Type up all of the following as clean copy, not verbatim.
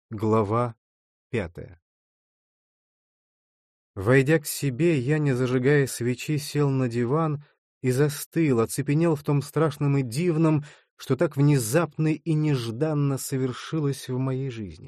Глава 5. Войдя к себе, я, не зажигая свечи, сел на диван и застыл, оцепенел в том страшном и дивном, что так внезапно и нежданно совершилось в моей жизни.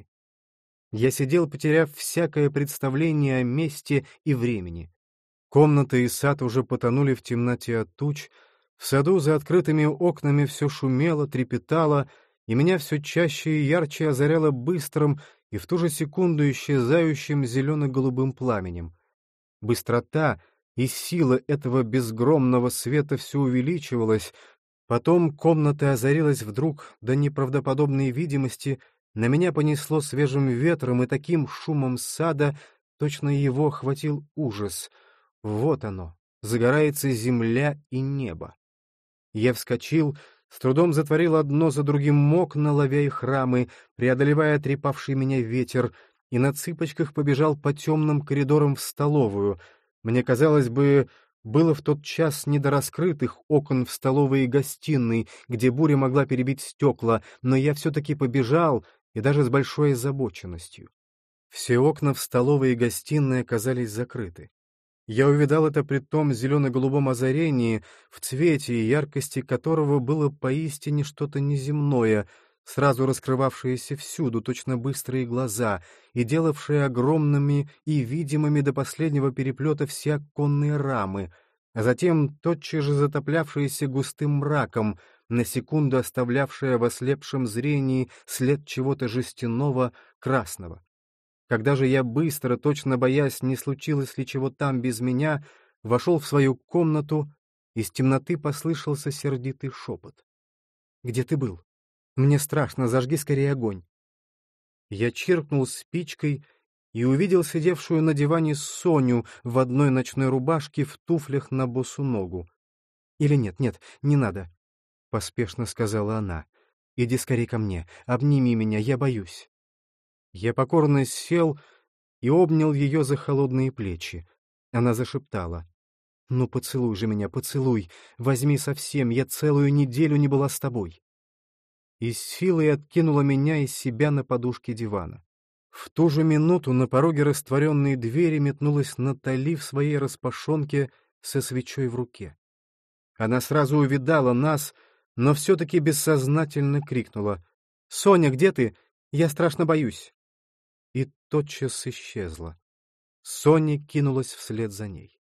Я сидел, потеряв всякое представление о месте и времени. Комната и сад уже потонули в темноте от туч, в саду за открытыми окнами все шумело, трепетало, и меня все чаще и ярче озаряло быстрым и в ту же секунду исчезающим зелено-голубым пламенем. Быстрота и сила этого безгромного света все увеличивалась, потом комната озарилась вдруг до неправдоподобной видимости, на меня понесло свежим ветром и таким шумом сада, точно его охватил ужас. Вот оно, загорается земля и небо. Я вскочил, с трудом затворил одно за другим окна, ловя их рамы, преодолевая трепавший меня ветер, и на цыпочках побежал по темным коридорам в столовую. Мне казалось бы, было в тот час не до раскрытых окон в столовой и гостиной, где буря могла перебить стекла, но я все-таки побежал, и даже с большой озабоченностью. Все окна в столовой и гостиной оказались закрыты. Я увидал это при том зелено-голубом озарении, в цвете и яркости которого было поистине что-то неземное, сразу раскрывавшееся всюду, точно быстрые глаза, и делавшее огромными и видимыми до последнего переплета все оконные рамы, а затем тотчас же затоплявшееся густым мраком, на секунду оставлявшее в ослепшем зрении след чего-то жестяного, красного. Когда же я быстро, точно боясь, не случилось ли чего там без меня, вошел в свою комнату, из темноты послышался сердитый шепот. «Где ты был? Мне страшно, зажги скорее огонь». Я чиркнул спичкой и увидел сидевшую на диване Соню в одной ночной рубашке в туфлях на босу ногу. «Или нет, не надо», — поспешно сказала она. «Иди скорее ко мне, обними меня, я боюсь». Я покорно сел и обнял ее за холодные плечи. Она зашептала: «Ну, поцелуй же меня, поцелуй, возьми совсем, я целую неделю не была с тобой». И с силой откинула меня из себя на подушке дивана. В ту же минуту на пороге растворенной двери метнулась Натали в своей распашонке со свечой в руке. Она сразу увидала нас, но все-таки бессознательно крикнула: «Соня, где ты? Я страшно боюсь!» И тотчас исчезла. Соня кинулась вслед за ней.